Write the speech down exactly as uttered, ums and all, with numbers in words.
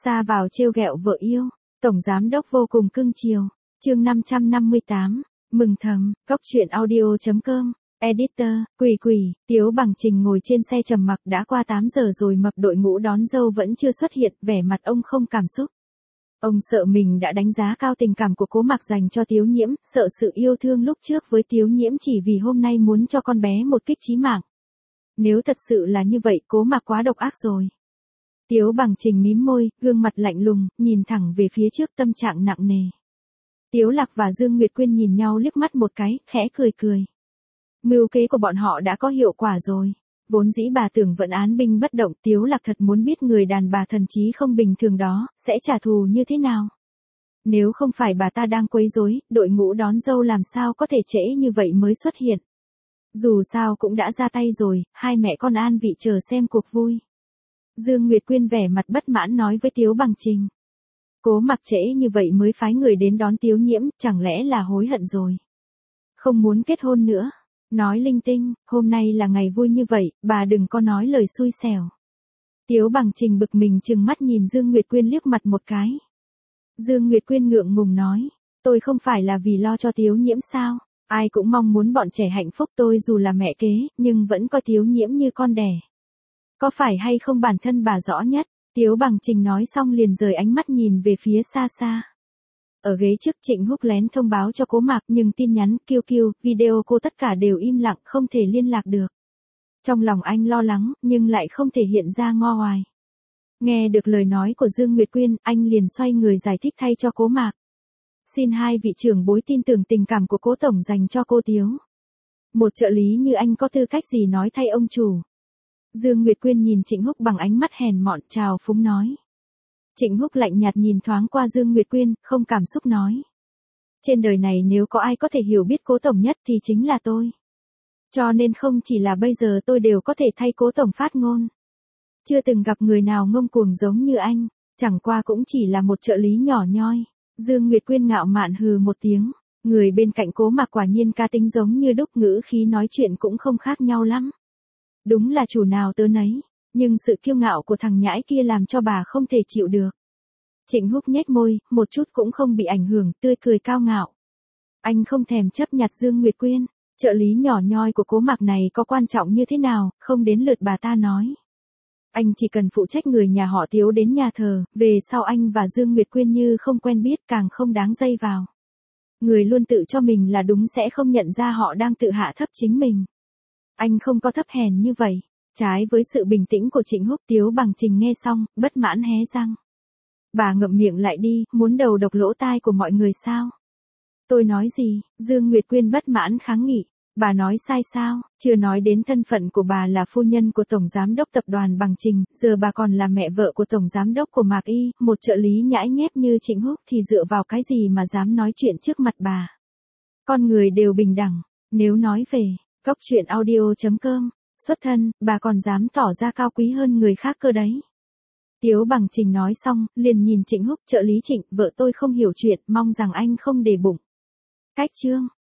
Xa vào trêu ghẹo vợ yêu, tổng giám đốc vô cùng cưng chiều. Chương năm trăm năm mươi tám, mừng thầm, cốc truyện audio chấm com, editor, Quỷ Quỷ, Tiếu Bằng Trình ngồi trên xe trầm mặc đã qua tám giờ rồi mập đội ngũ đón dâu vẫn chưa xuất hiện, vẻ mặt ông không cảm xúc. Ông sợ mình đã đánh giá cao tình cảm của Cố Mạc dành cho Tiếu Nhiễm, sợ sự yêu thương lúc trước với Tiếu Nhiễm chỉ vì hôm nay muốn cho con bé một kích chí mạng. Nếu thật sự là như vậy, Cố Mạc quá độc ác rồi. Tiếu Bằng Trình mím môi, gương mặt lạnh lùng, nhìn thẳng về phía trước, tâm trạng nặng nề. Tiếu Lạc và Dương Nguyệt Quyên nhìn nhau liếc mắt một cái, khẽ cười cười. Mưu kế của bọn họ đã có hiệu quả rồi. Vốn dĩ bà tưởng vẫn án binh bất động, Tiếu Lạc thật muốn biết người đàn bà thần trí không bình thường đó, sẽ trả thù như thế nào. Nếu không phải bà ta đang quấy rối, đội ngũ đón dâu làm sao có thể trễ như vậy mới xuất hiện. Dù sao cũng đã ra tay rồi, hai mẹ con an vị chờ xem cuộc vui. Dương Nguyệt Quyên vẻ mặt bất mãn nói với Tiếu Bằng Trình. Cố Mạc trễ như vậy mới phái người đến đón Tiếu Nhiễm, chẳng lẽ là hối hận rồi. Không muốn kết hôn nữa. Nói linh tinh, hôm nay là ngày vui như vậy, bà đừng có nói lời xui xẻo. Tiếu Bằng Trình bực mình trừng mắt nhìn Dương Nguyệt Quyên liếc mặt một cái. Dương Nguyệt Quyên ngượng ngùng nói, tôi không phải là vì lo cho Tiếu Nhiễm sao, ai cũng mong muốn bọn trẻ hạnh phúc, tôi dù là mẹ kế, nhưng vẫn coi Tiếu Nhiễm như con đẻ. Có phải hay không bản thân bà rõ nhất, Tiếu Bằng Trình nói xong liền rời ánh mắt nhìn về phía xa xa. Ở ghế trước Trịnh Húc lén thông báo cho Cố Mạc nhưng tin nhắn, Q Q, video cô tất cả đều im lặng, không thể liên lạc được. Trong lòng anh lo lắng, nhưng lại không thể hiện ra ngo hoài. Nghe được lời nói của Dương Nguyệt Quyên, anh liền xoay người giải thích thay cho Cố Mạc. Xin hai vị trưởng bối tin tưởng tình cảm của Cố Tổng dành cho cô Tiếu. Một trợ lý như anh có tư cách gì nói thay ông chủ. Dương Nguyệt Quyên nhìn Trịnh Húc bằng ánh mắt hèn mọn, chào phúng nói. Trịnh Húc lạnh nhạt nhìn thoáng qua Dương Nguyệt Quyên, không cảm xúc nói. Trên đời này nếu có ai có thể hiểu biết Cố Tổng nhất thì chính là tôi. Cho nên không chỉ là bây giờ tôi đều có thể thay Cố Tổng phát ngôn. Chưa từng gặp người nào ngông cuồng giống như anh, chẳng qua cũng chỉ là một trợ lý nhỏ nhoi. Dương Nguyệt Quyên ngạo mạn hừ một tiếng, người bên cạnh Cố Mạc quả nhiên cá tính giống như đúc, ngữ khí nói chuyện cũng không khác nhau lắm. Đúng là chủ nào tớ nấy. Nhưng sự kiêu ngạo của thằng nhãi kia làm cho bà không thể chịu được. Trịnh Húc nhếch môi, một chút cũng không bị ảnh hưởng, tươi cười cao ngạo. Anh không thèm chấp nhặt Dương Nguyệt Quyên, trợ lý nhỏ nhoi của Cố Mạc này có quan trọng như thế nào, không đến lượt bà ta nói. Anh chỉ cần phụ trách người nhà họ Tiếu đến nhà thờ, về sau anh và Dương Nguyệt Quyên như không quen biết, càng không đáng dây vào. Người luôn tự cho mình là đúng sẽ không nhận ra họ đang tự hạ thấp chính mình. Anh không có thấp hèn như vậy. Trái với sự bình tĩnh của Trịnh Húc, Tiếu Bằng Trình nghe xong, bất mãn hé răng. Bà ngậm miệng lại đi, muốn đầu độc lỗ tai của mọi người sao? Tôi nói gì? Dương Nguyệt Quyên bất mãn kháng nghị. Bà nói sai sao? Chưa nói đến thân phận của bà là phu nhân của Tổng Giám đốc Tập đoàn Bằng Trình, giờ bà còn là mẹ vợ của Tổng Giám đốc của Mạc Y, một trợ lý nhãi nhép như Trịnh Húc thì dựa vào cái gì mà dám nói chuyện trước mặt bà? Con người đều bình đẳng, nếu nói về, cốc truyện audio chấm com. Xuất thân, bà còn dám tỏ ra cao quý hơn người khác cơ đấy. Tiếu Bằng Trình nói xong, liền nhìn Trịnh Húc, trợ lý Trịnh, vợ tôi không hiểu chuyện, mong rằng anh không để bụng. Cách chương.